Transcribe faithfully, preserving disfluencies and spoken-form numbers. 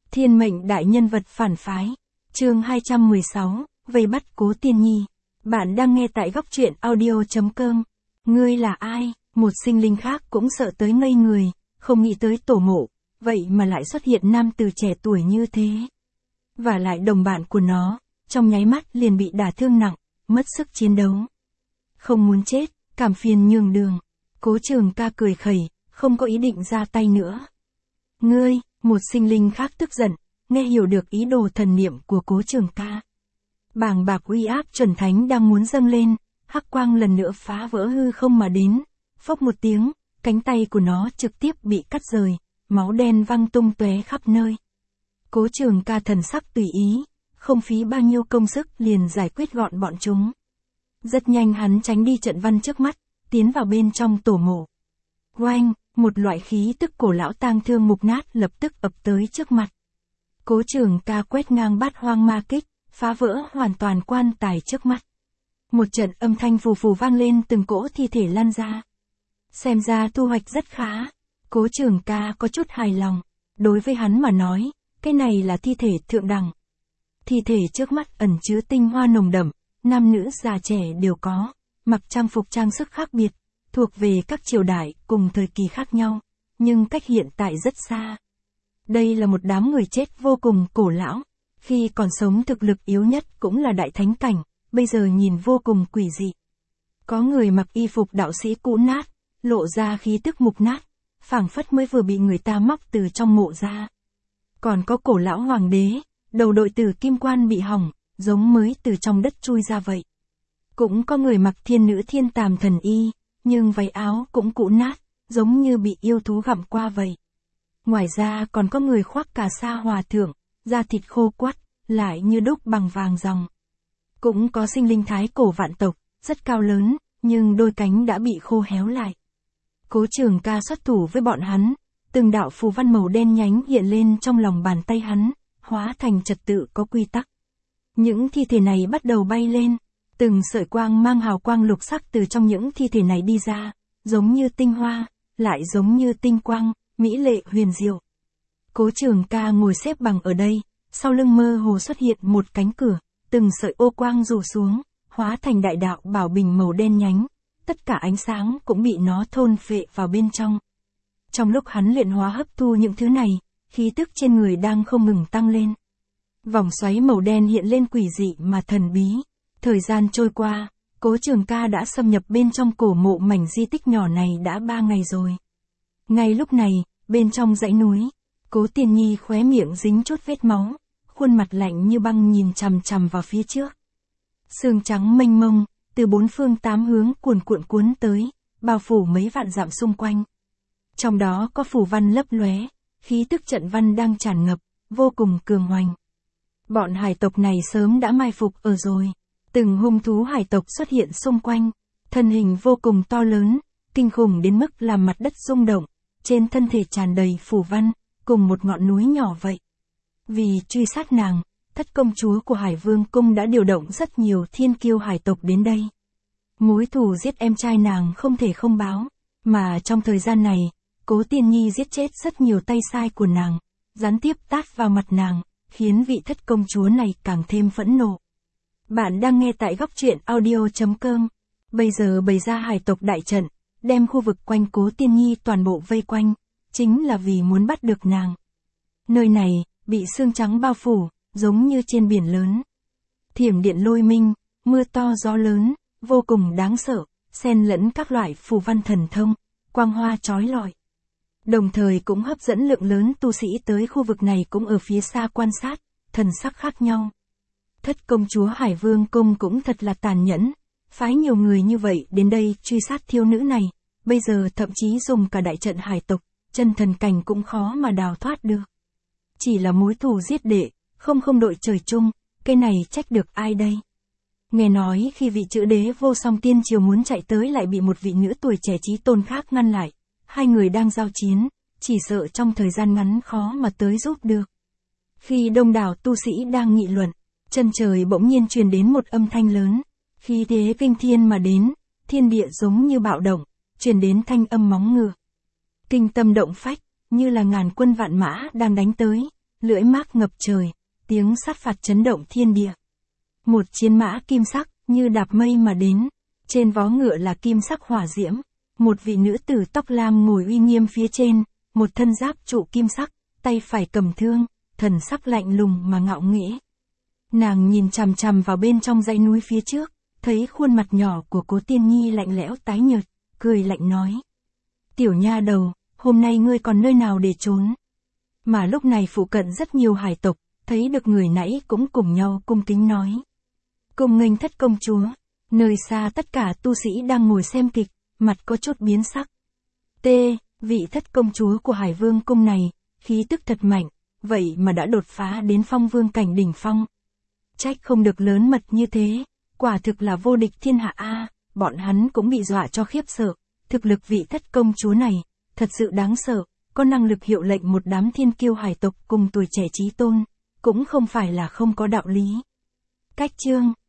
Thiên mệnh đại nhân vật phản phái. Chương hai trăm mười sáu, vây bắt Cố Tiên Nhi. Bạn đang nghe tại góc truyện audio chấm com. Ngươi là ai? Một sinh linh khác cũng sợ tới ngây người, không nghĩ tới tổ mộ, vậy mà lại xuất hiện nam từ trẻ tuổi như thế. Và lại đồng bạn của nó, trong nháy mắt liền bị đả thương nặng, mất sức chiến đấu. Không muốn chết, cảm phiền nhường đường. Cố Trường Ca cười khẩy, không có ý định ra tay nữa. Ngươi, một sinh linh khác tức giận, nghe hiểu được ý đồ thần niệm của Cố Trường Ca. Bàng bạc uy áp chuẩn thánh đang muốn dâng lên, hắc quang lần nữa phá vỡ hư không mà đến, phốc một tiếng, cánh tay của nó trực tiếp bị cắt rời, máu đen văng tung tóe khắp nơi. Cố Trường Ca thần sắc tùy ý, không phí bao nhiêu công sức liền giải quyết gọn bọn chúng. Rất nhanh hắn tránh đi trận văn trước mắt, tiến vào bên trong tổ mộ. Oanh, một loại khí tức cổ lão tang thương mục nát lập tức ập tới trước mặt. Cố Trường Ca quét ngang bát hoang ma kích, phá vỡ hoàn toàn quan tài trước mắt. Một trận âm thanh phù phù vang lên, từng cỗ thi thể lan ra. Xem ra thu hoạch rất khá. Cố Trường Ca có chút hài lòng. Đối với hắn mà nói, cái này là thi thể thượng đẳng. Thi thể trước mắt ẩn chứa tinh hoa nồng đậm, nam nữ già trẻ đều có, mặc trang phục trang sức khác biệt, thuộc về các triều đại cùng thời kỳ khác nhau, nhưng cách hiện tại rất xa. Đây là một đám người chết vô cùng cổ lão, khi còn sống thực lực yếu nhất cũng là đại thánh cảnh, bây giờ nhìn vô cùng quỷ dị. Có người mặc y phục đạo sĩ cũ nát, lộ ra khí tức mục nát, phảng phất mới vừa bị người ta móc từ trong mộ ra. Còn có cổ lão hoàng đế, đầu đội tử kim quan bị hỏng, giống mới từ trong đất chui ra vậy. Cũng có người mặc thiên nữ thiên tàm thần y, nhưng váy áo cũng cũ nát, giống như bị yêu thú gặm qua vậy. Ngoài ra còn có người khoác cà sa hòa thượng, da thịt khô quắt, lại như đúc bằng vàng ròng. Cũng có sinh linh thái cổ vạn tộc, rất cao lớn, nhưng đôi cánh đã bị khô héo lại. Cố Trường Ca xuất thủ với bọn hắn, từng đạo phù văn màu đen nhánh hiện lên trong lòng bàn tay hắn, hóa thành trật tự có quy tắc. Những thi thể này bắt đầu bay lên, từng sợi quang mang hào quang lục sắc từ trong những thi thể này đi ra, giống như tinh hoa, lại giống như tinh quang, mỹ lệ huyền diệu. Cố Trường Ca ngồi xếp bằng ở đây, sau lưng mơ hồ xuất hiện một cánh cửa, từng sợi ô quang rủ xuống, hóa thành đại đạo bảo bình màu đen nhánh, tất cả ánh sáng cũng bị nó thôn phệ vào bên trong. Trong lúc hắn luyện hóa hấp thu những thứ này, khí tức trên người đang không ngừng tăng lên. Vòng xoáy màu đen hiện lên quỷ dị mà thần bí. Thời gian trôi qua, Cố Trường Ca đã xâm nhập bên trong cổ mộ mảnh di tích nhỏ này đã ba ngày rồi. Ngay lúc này, bên trong dãy núi, Cố Tiên Nhi khóe miệng dính chút vết máu, khuôn mặt lạnh như băng nhìn chằm chằm vào phía trước. Sương trắng mênh mông, từ bốn phương tám hướng cuồn cuộn cuốn tới, bao phủ mấy vạn dặm xung quanh. Trong đó có phù văn lấp lóe, khí tức trận văn đang tràn ngập, vô cùng cường hoành. Bọn hải tộc này sớm đã mai phục ở rồi. Từng hung thú hải tộc xuất hiện xung quanh, thân hình vô cùng to lớn, kinh khủng đến mức làm mặt đất rung động, trên thân thể tràn đầy phù văn, cùng một ngọn núi nhỏ vậy. Vì truy sát nàng, thất công chúa của Hải Vương Cung đã điều động rất nhiều thiên kiêu hải tộc đến đây. Mối thù giết em trai nàng không thể không báo, mà trong thời gian này, Cố Tiên Nhi giết chết rất nhiều tay sai của nàng, gián tiếp tát vào mặt nàng, khiến vị thất công chúa này càng thêm phẫn nộ. Bạn đang nghe tại góc truyện audio chấm com. Bây giờ bày ra hải tộc đại trận, đem khu vực quanh Cố Tiên Nhi toàn bộ vây quanh, chính là vì muốn bắt được nàng. Nơi này, bị sương trắng bao phủ, giống như trên biển lớn. Thiểm điện lôi minh, mưa to gió lớn, vô cùng đáng sợ, xen lẫn các loại phù văn thần thông, quang hoa chói lọi. Đồng thời cũng hấp dẫn lượng lớn tu sĩ tới khu vực này cũng ở phía xa quan sát, thần sắc khác nhau. Thất công chúa Hải Vương Cung cũng thật là tàn nhẫn, phái nhiều người như vậy đến đây truy sát thiếu nữ này, bây giờ thậm chí dùng cả đại trận hải tộc, chân thần cảnh cũng khó mà đào thoát được. Chỉ là mối thù giết đệ, không không đội trời chung, cái này trách được ai đây? Nghe nói khi vị chữ đế vô song tiên triều muốn chạy tới lại bị một vị nữ tuổi trẻ chí tôn khác ngăn lại, hai người đang giao chiến, chỉ sợ trong thời gian ngắn khó mà tới giúp được. Khi đông đảo tu sĩ đang nghị luận, chân trời bỗng nhiên truyền đến một âm thanh lớn, khí thế kinh thiên mà đến, thiên địa giống như bạo động, truyền đến thanh âm móng ngựa. Kinh tâm động phách, như là ngàn quân vạn mã đang đánh tới, lưỡi mác ngập trời, tiếng sát phạt chấn động thiên địa. Một chiến mã kim sắc, như đạp mây mà đến, trên vó ngựa là kim sắc hỏa diễm, một vị nữ tử tóc lam ngồi uy nghiêm phía trên, một thân giáp trụ kim sắc, tay phải cầm thương, thần sắc lạnh lùng mà ngạo nghễ. Nàng nhìn chằm chằm vào bên trong dãy núi phía trước, thấy khuôn mặt nhỏ của Cố Tiên Nhi lạnh lẽo tái nhợt, cười lạnh nói. Tiểu nha đầu, hôm nay ngươi còn nơi nào để trốn? Mà lúc này phụ cận rất nhiều hải tộc, thấy được người nãy cũng cùng nhau cung kính nói. Cùng nghênh thất công chúa, nơi xa tất cả tu sĩ đang ngồi xem kịch, mặt có chút biến sắc. T, vị thất công chúa của Hải Vương cung này, khí tức thật mạnh, vậy mà đã đột phá đến phong vương cảnh đỉnh phong. Trách không được lớn mật như thế, quả thực là vô địch thiên hạ a, bọn hắn cũng bị dọa cho khiếp sợ, thực lực vị thất công chúa này, thật sự đáng sợ, có năng lực hiệu lệnh một đám thiên kiêu hải tộc cùng tuổi trẻ chí tôn, cũng không phải là không có đạo lý. Cách chương